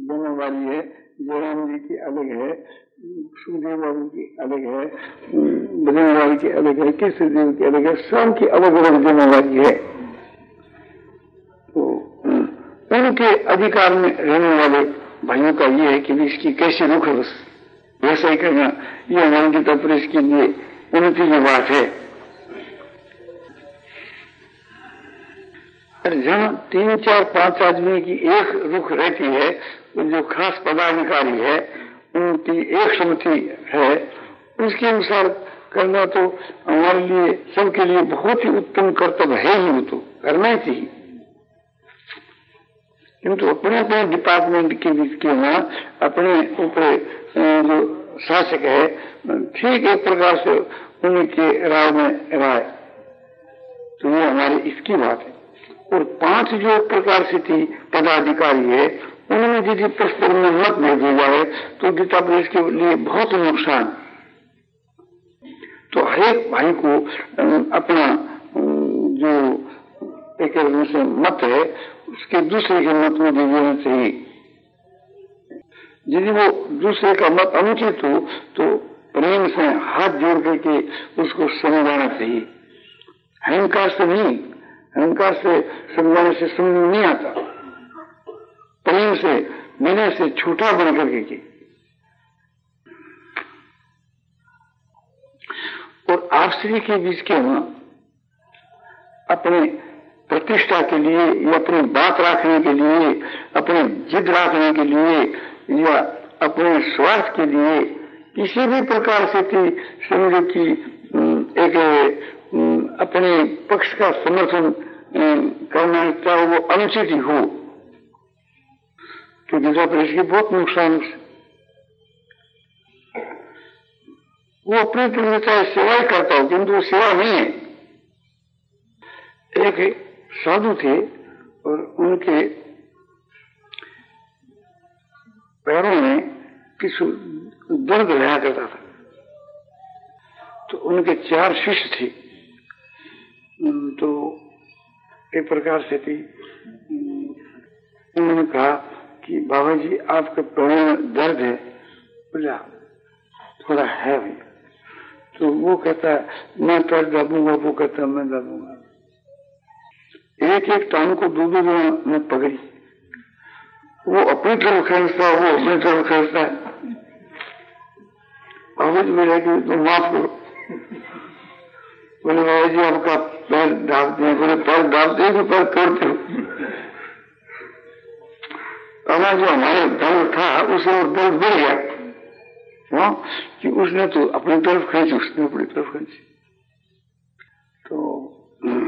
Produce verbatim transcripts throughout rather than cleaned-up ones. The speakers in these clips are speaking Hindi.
जिम्मेवारी है, जयराम जी की अलग है, सुखदेव बाबू की अलग है, बजरंग की अलग है, कृष्णदेव की अलग है, सबकी अलग अलग जिम्मेवारी है। तो उनके अधिकार में रहने वाले भाइयों का ये है कि इसकी कैसे रुख वैसा ही करना, ये हमारे गीता प्रेस के लिए उन्नति की बात है। जहाँ तीन चार पांच आदमी की एक रुख रहती है, जो खास पदाधिकारी है उनकी एक समिति है, उसके अनुसार करना तो हमारे लिए सबके लिए बहुत ही उत्तम कर्तव्य है ही, वो तो करना ही चाहिए। किंतु अपने अपने डिपार्टमेंट के बीच के ना अपने ऊपर जो शासक है, ठीक एक प्रकार से उनके राय में राय, तो ये हमारी इसकी बात है। और पांच जो प्रकार से थी पदाधिकारी है, उनमें यदि परस्पर में मत भेज दिया जाए तो गीता प्रेस के लिए बहुत नुकसान। तो हर एक भाई को अपना जो एक से मत है उसके दूसरे के मत में दे देना चाहिए। यदि वो दूसरे का मत अनुचित हो तो प्रेम से हाथ जोड़ करके उसको समझाना चाहिए। अहंकार से नहीं, अहंकार से समझाने से समझ नहीं आता, प्रेम से विनय से छोटा बन करके की। और आपसी के बीच के वहां अपने प्रतिष्ठा के लिए या अपनी बात रखने के लिए, अपने जिद रखने के लिए या अपने स्वार्थ के लिए किसी भी प्रकार से थी समझो कि एक अपने पक्ष का समर्थन करना चाहे वो अनुचित ही हो, तो गीता प्रेस की बहुत नुकसान है। वो अपने तरह चाहे सेवा ही करता हो, किंतु वो सेवा नहीं है। एक साधु थे और उनके पैरों में कुछ दर्द रहा करता था, तो उनके चार शिष्य थे। तो एक प्रकार से थी, उन्होंने कहा कि बाबा जी आपके पैरों में दर्द है, बोला थोड़ा है भी। तो वो कहता है मैं पैर दाबूंगा, वो कहता है मैं दाबूंगा। एक एक टांग को दो दो में पकड़ी, वो अपनी तरफ खींचता है, वो अपनी तरफ खींचता है। बाबा जी मेरे तो माफ करो। बोले बाबा जी आपका पैर दाबते हैं, बोले पैर दाबते हैं तो पैर तोड़ते हो। अब जो हमारे दर्द था उसे वो दर्द बढ़ गया, हाँ कि उसने तो अपनी तरफ खींची, उसने अपनी तरफ खींची। तो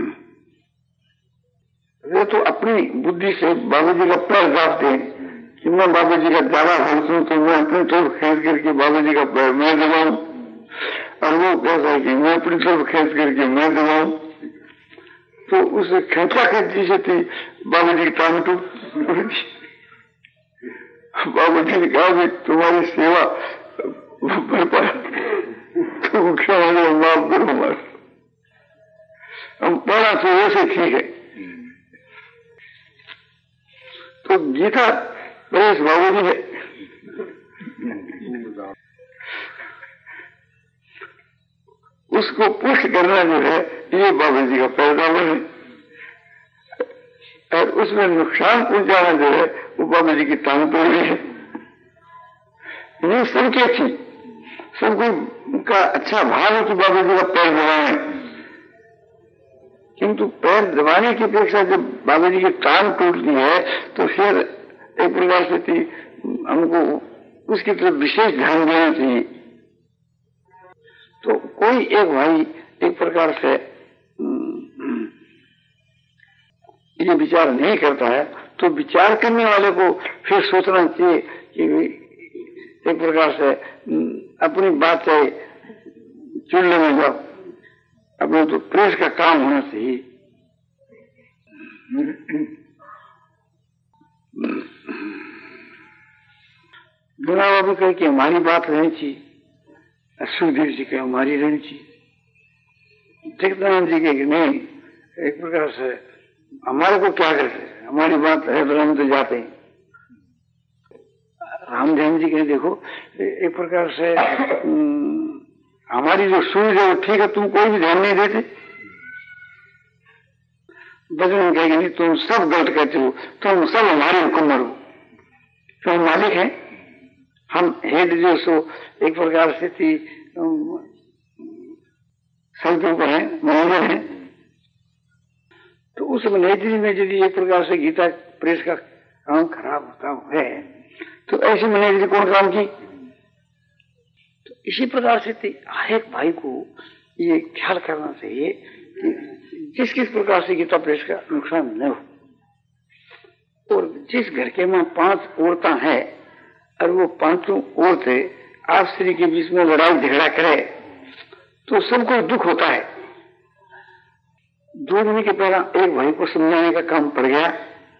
वे तो अपनी बुद्धि से बाबा जी का पैर दाबते हैं कि मैं बाबा जी का ज्यादा हूं तो मैं अपनी तरफ खींच करके बाबा जी का पैर मैं दबाऊं, और वो कहता है कि मैं अपनी तरफ खींच करके मैं दबाऊं। तो उसे खींचा खींची से थी बाबा जी की टांग टूट। बाबा जी ने कहा कि तुम्हारी सेवा तुम क्या माफ करो हमारे, हम पढ़ा तो वैसे ठीक है। तो गीता प्रेस बाबू जी है, उसको पुष्ट करना जो है ये बाबा जी का पैदावार है, और उसमें नुकसान पहुंचाना जो है वो बाबा जी की टांग तोड़नी है। ये सबके थी, सबको का अच्छा भाव है कि बाबा जी का पैर दबाए, किंतु पैर दबाने की अपेक्षा जब बाबा जी की टांग टूटती है तो फिर एक प्रकार से थी हमको उसकी तरफ विशेष ध्यान देना चाहिए। तो कोई एक भाई एक प्रकार से ये विचार नहीं करता है तो विचार करने वाले को फिर सोचना चाहिए कि एक प्रकार से अपनी बात चाहे चुनने में जाओ, अपने तो प्रेस का काम होना चाहिए। गुना बाबू कहे कि हमारी बात रहनी चाहिए, सुखदेव जी कहे हमारी रहनी चाहिए, जगदानंद जी कहे कि नहीं, एक प्रकार से हमारे को क्या करते, हमारी बात है तो हम तो जाते हैं। रामध्यान जी कहे देखो एक प्रकार से हमारी जो सूझ है वो ठीक है, तुम कोई भी ध्यान नहीं देते। बजरंग कहेंगे नहीं, तुम सब गलत कहते हो, तुम सब हमारे हुक्मर हो, तुम मालिक हैं, हम हेड जो सो एक प्रकार से थी सब के ऊपर है, मैनेजर है। तो उस मैनेजरी में यदि एक प्रकार से गीता प्रेस का काम खराब होता है तो ऐसी मैनेजरी कौन काम की? तो इसी प्रकार से हर एक भाई को ये ख्याल करना चाहिए कि जिस किस प्रकार से गीता प्रेस का नुकसान न हो। और जिस घर के में पांच औरतें हैं और वो पांचों औरतें आपसी के बीच में लड़ाई झगड़ा करे तो सबको दुख होता है। दो दिन के पहला एक भाई को समझाने का काम पड़ गया।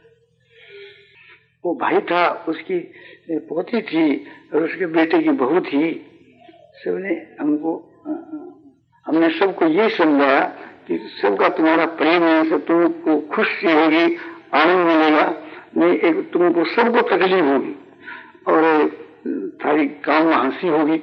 वो भाई था, उसकी पोती थी और उसके बेटे की बहू थी। सबने हमको हमने सबको ये समझाया कि सबका तुम्हारा प्रेम है, सब तुमको खुशी होगी, आनंद मिलेगा, नहीं एक तुमको सबको तकलीफ होगी और थारी काम में हंसी होगी।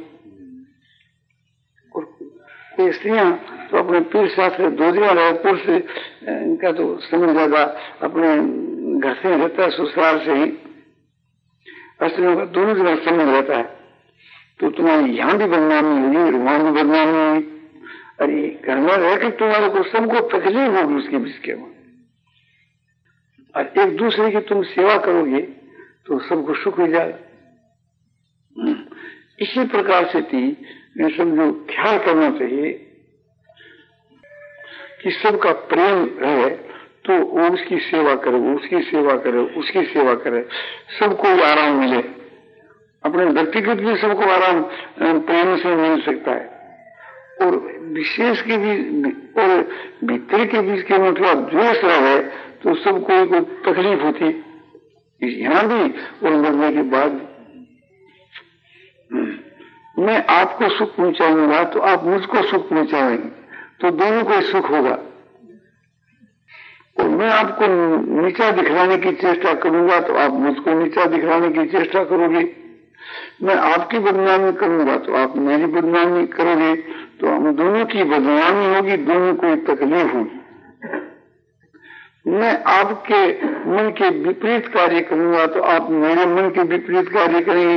और स्त्रियां तो अपने पीर शास्त्र दो दिन वाले पुरुष इनका तो समझ ज्यादा अपने घर से रहता है, ससुराल से ही स्त्रियों का दोनों जगह समझ रहता है। तो तुम्हारी यहाँ भी बदनामी होगी और वहां भी बदनामी होगी। अरे घर में रहकर तुम्हारे को सबको तकलीफ होगी उसके बीच के में। और एक दूसरे की तुम सेवा करोगे तो सबको सुख हो जाएगा। इसी प्रकार से थी समझो ख्याल करना चाहिए कि सबका प्रेम रहे तो वो उसकी सेवा करे, उसकी सेवा करे, उसकी सेवा करे, सबको आराम मिले। अपने व्यक्तिगत भी सबको आराम प्रेम से मिल सकता है और विशेष के भी और भीतर के बीच के में थोड़ा द्वेष रहे तो सबको को तकलीफ होती। यहाँ भी और मरने के बाद मैं आपको सुख पहुंचाऊंगा तो आप मुझको सुख पहुंचाएंगे, तो दोनों को सुख होगा। और मैं आपको नीचा दिखलाने की चेष्टा करूंगा तो आप मुझको नीचा दिखलाने की चेष्टा करोगे। मैं आपकी बदनामी करूंगा तो आप मेरी बदनामी करोगे, तो हम दोनों की बदनामी होगी, दोनों को तकलीफ होगी। मैं आपके मन के विपरीत कार्य करूंगा तो आप मेरे मन के विपरीत कार्य करेंगे।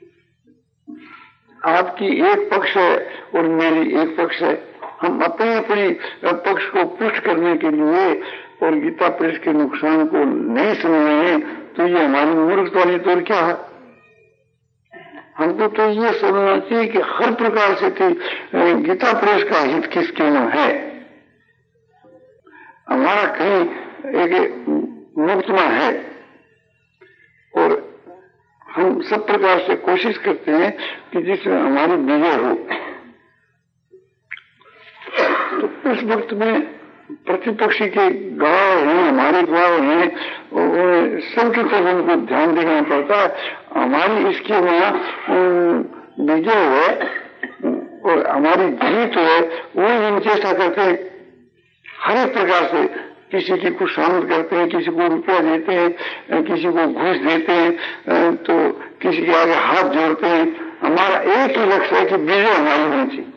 आपकी एक पक्ष है और मेरी एक पक्ष है। हम अपने अपने पक्ष को पुष्ट करने के लिए और गीता प्रेस के नुकसान को नहीं समझेंगे तो ये हमारी मूर्खता नहीं तो क्या है। हमको तो ये समझना चाहिए कि हर प्रकार से थी गीता प्रेस का हित किसके में है। हमारा कहीं एक मुक्तमा है और हम सब प्रकार से कोशिश करते हैं कि जिसमें हमारी विजय हो। तो उस वक्त में प्रतिपक्षी के गवाह हैं, हमारे गवाह हैं, सबकी तरफ हमको ध्यान देना पड़ता है। हमारी इसके वहां विजय है और हमारी जीत है, वो हम चेष्टा करते हैं हर एक प्रकार से। किसी की कुछ शामिल करते हैं, किसी को रुपया देते हैं, किसी को घूस देते हैं, तो किसी के आगे हाथ जोड़ते हैं। हमारा एक ही लक्ष्य है कि विजय हमारी होनी चाहिए।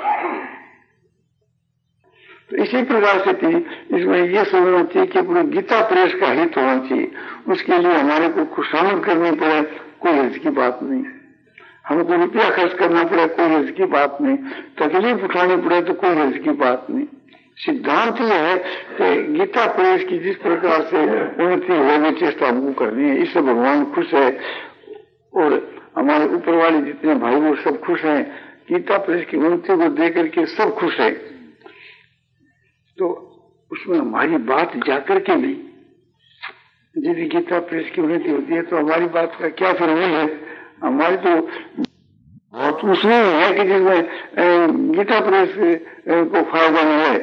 तो इसी प्रकार से थी इसमें यह समझना चाहिए कि अपने गीता प्रेस का हित होना चाहिए। उसके लिए हमारे को कुछ शामिल करनी पड़े, कोई हर्ज की बात नहीं। हमको रुपया खर्च करना पड़े, कोई हर्ज की बात नहीं। तकलीफ उठानी पड़े तो कोई हर्ज की बात नहीं। सिद्धांत यह है कि गीता प्रेस की जिस प्रकार से उन्नति होने चेष्टा हमको करनी है, इससे भगवान खुश है और हमारे ऊपर वाले जितने भाई वो सब खुश हैं। गीता प्रेस की उन्नति को देकर के सब खुश है। तो उसमें हमारी बात जाकर के भी यदि गीता प्रेस की उन्नति होती है तो हमारी बात का क्या फर्क है। हमारी तो बहुत उसमें है कि जिसमें गीता प्रेस को फायदा है।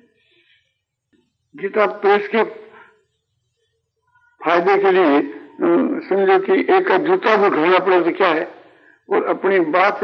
गीता प्रेस के फायदे के लिए समझो कि एक जूता भी उठाना पड़े तो क्या है, और अपनी बात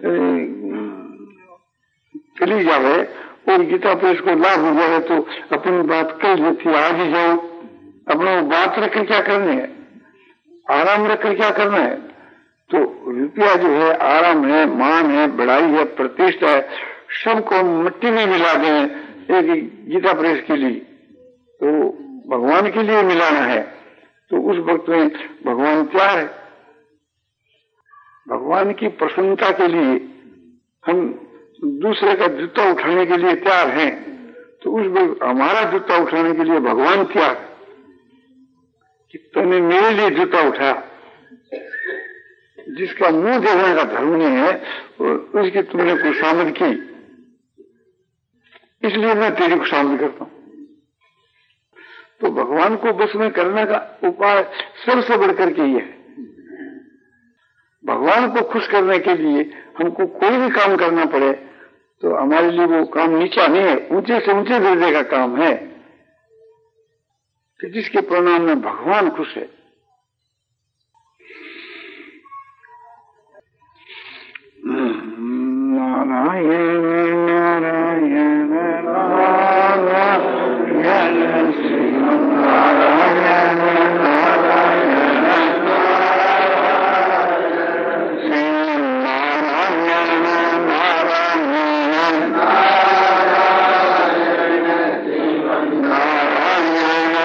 चली जाए और गीता प्रेस को लाभ हो जाए तो अपनी बात कल थी आज ही जाओ। अपना बात रखकर क्या करने है, आराम रखकर क्या करना है। तो रुपया जो है, आराम है, मान है, बड़ाई है, प्रतिष्ठा है, सबको मिट्टी में मिला दें एक गीता प्रेस के लिए, तो भगवान के लिए मिलाना है, तो उस वक्त में भगवान तैयार है। भगवान की प्रसन्नता के लिए हम दूसरे का जूता उठाने के लिए तैयार हैं, तो उस वक्त हमारा जूता उठाने के लिए भगवान तैयार है कि तूने मेरे लिए जूता उठाया। जिसका मुंह देखने का धर्म नहीं है उसकी तुमने खुशामद की, इसलिए मैं तेरी खुशामद करता हूं। तो भगवान को बस में करने का उपाय सबसे बढ़कर के ये है। भगवान को खुश करने के लिए हमको कोई भी काम करना पड़े तो हमारे लिए वो काम नीचा नहीं है, ऊंचे से ऊंचे दर्जे का काम है कि जिसके परिणाम में भगवान खुश है। नारायण नारायण नारायण श्रीमन्नारायण नारायण श्रीमन्नारायण नारायण नारायण श्रीमन्नारायण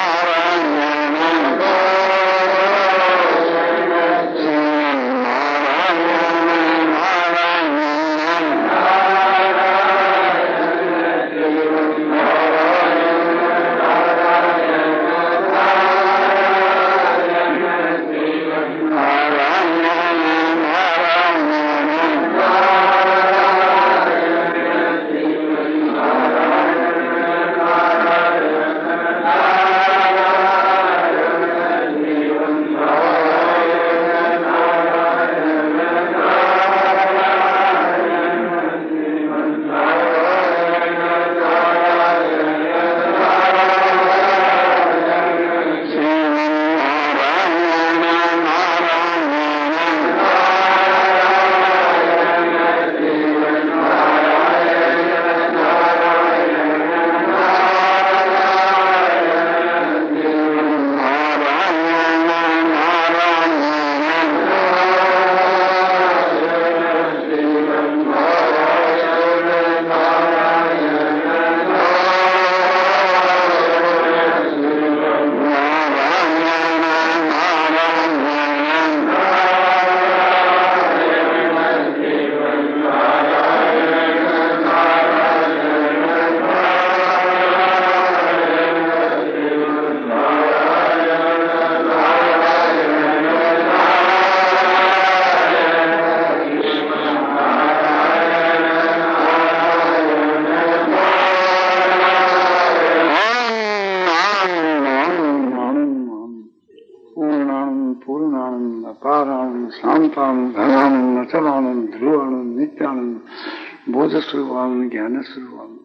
बोधस्वरूपानंद ज्ञान स्वरूपानंद।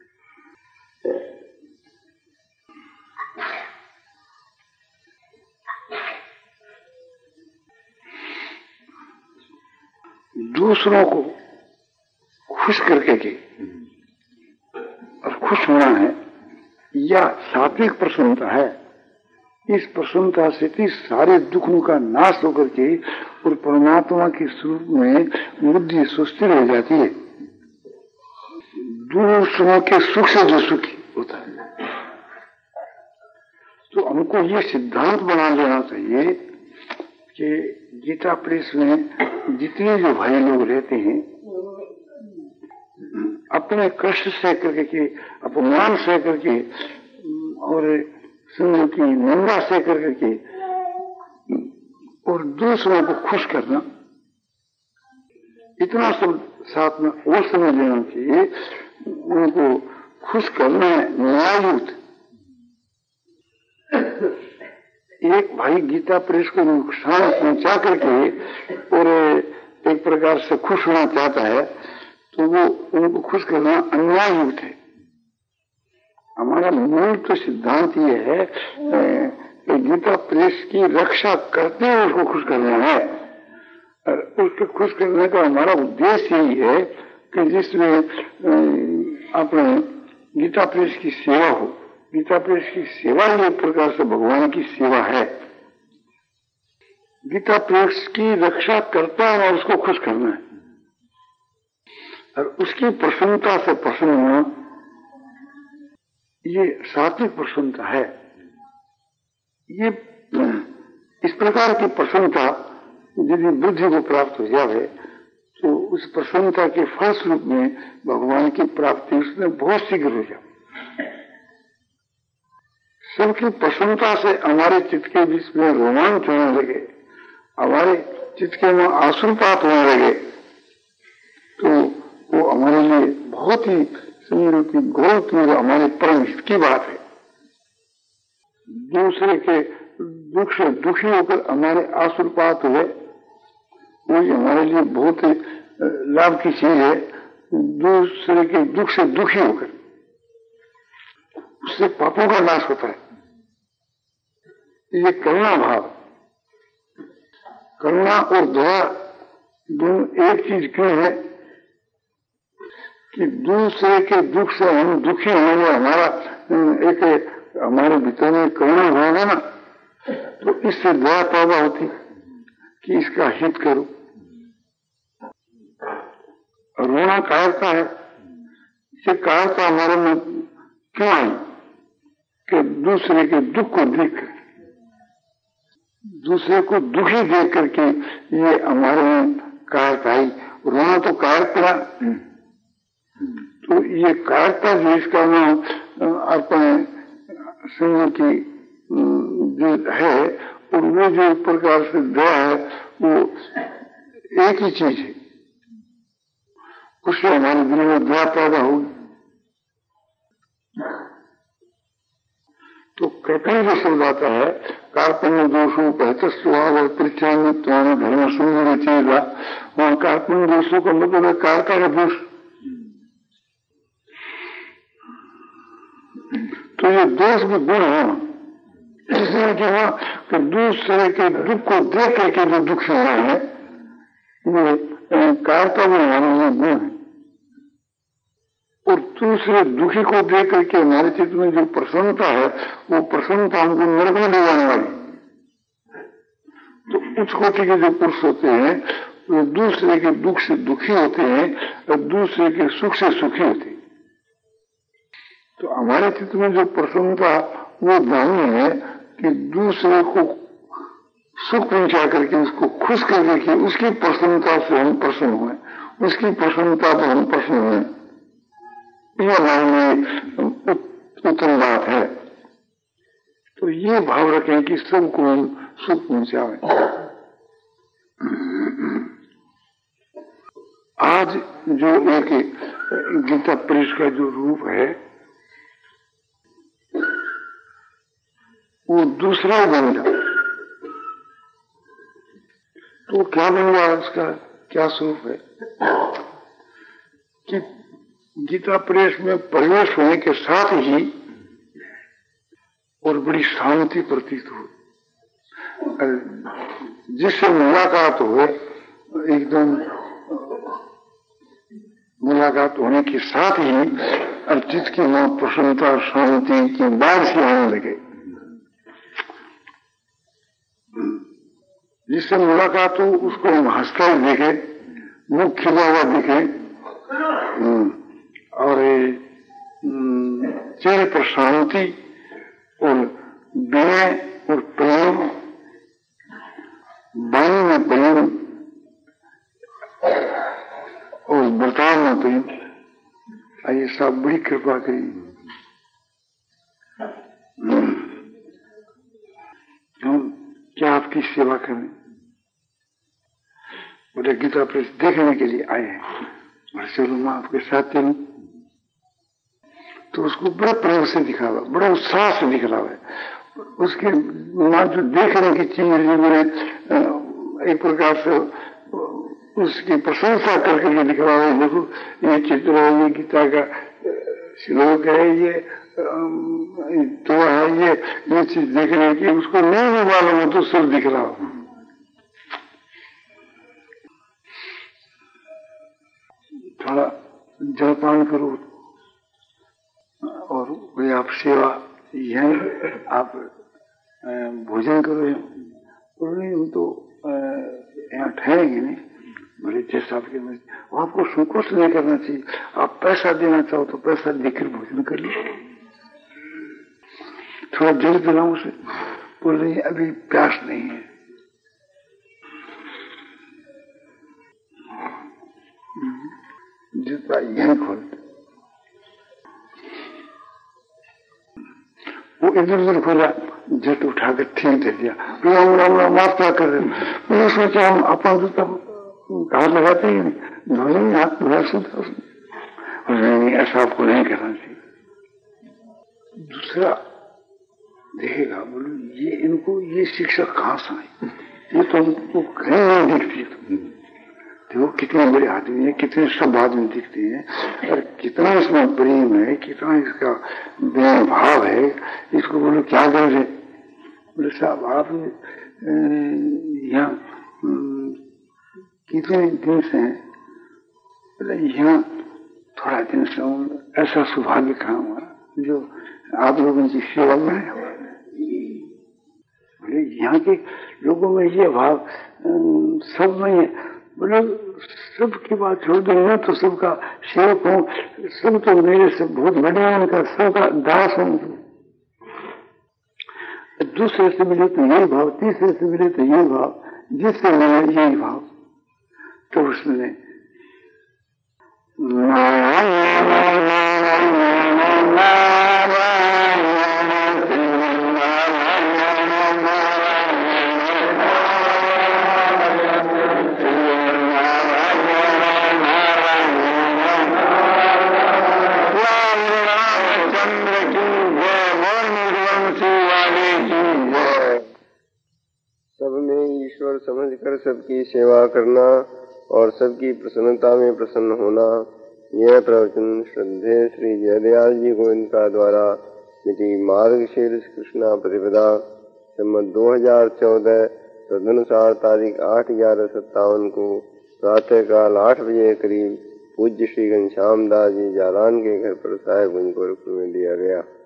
दूसरों को खुश करके के और खुश होना है या सात्विक प्रसन्नता है। इस प्रसन्नता से ही सारे दुखों का नाश होकर के और परमात्मा के स्वरूप में बुद्धि सुस्थिर हो जाती है। दूसरों के सुख से जो सुखी होता है, तो हमको ये सिद्धांत बना लेना चाहिए कि गीता प्रेस में जितने जो भाई लोग रहते हैं अपने कष्ट सह करके के, अपमान सह करके और संग की निंदा सह करके के और दूसरों को खुश करना, इतना सब साथ में वो समझ लेना चाहिए। उनको खुश करना है न्याययुक्त। एक भाई गीता प्रेस को नुकसान पहुंचा करके और एक प्रकार से खुश होना चाहता है तो वो उनको खुश करना अन्याययुक्त है। हमारा मूल तो सिद्धांत ये है कि गीता प्रेस की रक्षा करते हुए उसको खुश करना है। और उसको खुश करने का हमारा उद्देश्य यही है कि जिसमें अपने गीता प्रेस की सेवा हो। गीता प्रेस की सेवा ही एक प्रकार से भगवान की सेवा है। गीता प्रेस की रक्षा करता है और उसको खुश करना है, और उसकी प्रसन्नता से प्रसन्न होना, ये सात्विक प्रसन्नता है। ये इस प्रकार की प्रसन्नता यदि बुद्धि को प्राप्त हो जाए तो उस प्रसन्नता के फलस्वरूप में भगवान की प्राप्ति उसमें बहुत शीघ्र हो जाए। सबकी प्रसन्नता से हमारे चित्त के बीच में रोमांच होने लगे, हमारे चित्त के में आंसुपात होने लगे, तो वो हमारे लिए बहुत ही समझो कि गौरव की हमारे परम हित की बात है। दूसरे के दुख से दुखी होकर हमारे आंसुपात हुए, वही हमारे लिए बहुत लाभ की चीज है। दूसरे के दुख से दुखी होकर उससे पापों का नाश होता है। ये करुणा भाव, करुणा और दया दोनों एक चीज क्यों है कि दूसरे के दुख से हम दुखी होंगे, हमारा एक हमारे भीतर में करुणा होगा ना, तो इससे दया पैदा होती कि इसका हित करो। रोना कायरता है, ये कायरता हमारे में क्यों आई कि दूसरे के दुख को देख कर, दूसरे को दुखी देख करके ये हमारे में कायरता आई। रोना तो कायरता, तो ये कायरता जो इसका नाम अपने समझ की जो है, और वो जो एक प्रकार से दया है वो एक ही चीज है, उससे हमारे दिल में दया पैदा होगी। तो कहीं जो शब्द आता है कार्पण्य दोषों बेहतर स्वभाव परिचय धर्म सुंदर चेगा, वहां कार्पण्य दोषों का मतलब है कारता का दोष। तो ये दोष भी गुण है, इसलिए कहा कि दूसरे के दुख को देख करके जो दुख हो रहा है ये कारता भी हमारे लिए गुण है, और दूसरे दुखी को देख करके हमारे चित्त में जो प्रसन्नता है वो प्रसन्नता हमको नरक में ले जाने वाली। तो उच्च कोटि के जो पुरुष होते हैं वो दूसरे के दुख से दुखी होते हैं और दूसरे के सुख से सुखी होते हैं। तो हमारे चित्त में जो प्रसन्नता वो जाननी है कि दूसरे को सुख पहुंचा करके उसको खुश कर करके उसकी प्रसन्नता से हम प्रसन्न हुए, उसकी प्रसन्नता पर हम प्रसन्न हुए, यह हमारे उत्तम बात है। तो ये भाव रखें कि सबको हम सुख पहुंचाए। आज जो एक गीता प्रेस का जो रूप है वो दूसरा बन गया, तो क्या बन गया, उसका क्या स्वरूप है कि गीता प्रेस में प्रवेश होने के साथ ही और बड़ी शांति प्रतीत हो, जिससे मुलाकात हो, एकदम मुलाकात होने के साथ ही अर्चित की मां प्रसन्नता शांति की बारिश आने लगे। जिससे मुलाकात हो उसको हम हंसता ही देखे, मुख खिला हुआ दिखे, और चेहरे पर शांति और विनय और प्रेम, वाणी में प्रेम और बर्ताव में प्रेम, ये सब बड़ी कृपा करी। हम क्या आपकी सेवा करें? बोले गीता प्रेस देखने के लिए आए हैं, और चलो मैं आपके साथ चलूं। तो उसको बड़ा प्रेम से दिखा हुआ, बड़ा उत्साह से दिख रहा है। उसके मां जो देखने की चीज मैंने एक प्रकार से उसकी प्रशंसा करके ये दिख रहा है, देखो ये चित्र है, ये गीता का श्लोक है, ये तो है, ये ये चीज देखने की उसको नहीं भी मालूम हो तो सब दिख रहा हो। थोड़ा जलपान करो और कोई आप सेवा यहीं आप भोजन करो, और नहीं हम तो है कि नहीं? बोले जैसा आपके में आपको संकोच नहीं करना चाहिए। आप पैसा देना चाहो तो पैसा देकर भोजन कर लो। थोड़ा जल दिलाऊं से, बोल रही है अभी प्यास नहीं है। जूता यही खोलते, वो इधर उधर खोला, झट उठाकर ठीक दे दिया। राम राम राम माफ क्या कर रहे? मैंने सोचा हम अपना जूता हाथ लगाते ही नहीं, धोने हाथ धोया सुधा उसने। नहीं, ऐसा आपको नहीं करना चाहिए। दूसरा देखेगा, बोलो ये इनको ये शिक्षा कहाँ से आई? ये तो हमको कहीं नहीं दिखती। देखो कितने बड़े आदमी है, कितने सब आदमी दिखते हैं, और कितना इसमें प्रेम है, कितना इसका भाव है। इसको बोलो क्या गरज है? बोले साहब आप यहाँ कितने दिन से हैं? बोले यहाँ थोड़ा दिन से हूँ। ऐसा सौभाग्य कहाँ हुआ जो आप लोगों की सेवा में? बोले यहाँ के लोगों में ये भाव सब में है। बोले सबकी बात छोड़ दो, मैं तो सबका सेवक हूँ, सब तो मेरे से बहुत बड़े हैं, उनका सबका दास हूँ। दूसरे से मिले तो यही भाव, तीसरे से मिले तो यही भाव, जिससे मिले यही भाव। तो उसने समझकर सबकी सेवा करना और सबकी प्रसन्नता में प्रसन्न होना। यह प्रवचन श्रद्धेय श्री जयदयाल जी गोविंद का द्वारा मिति मार्गशीर्ष कृष्णा प्रतिपदा संवत दो हजार चौदह तदनुसार तारीख आठ ग्यारह सत्तावन को प्रातः काल आठ बजे करीब पूज्य श्री घनश्याम दास जी जालान के घर पर साहेबगंज गोरखपुर में दिया गया।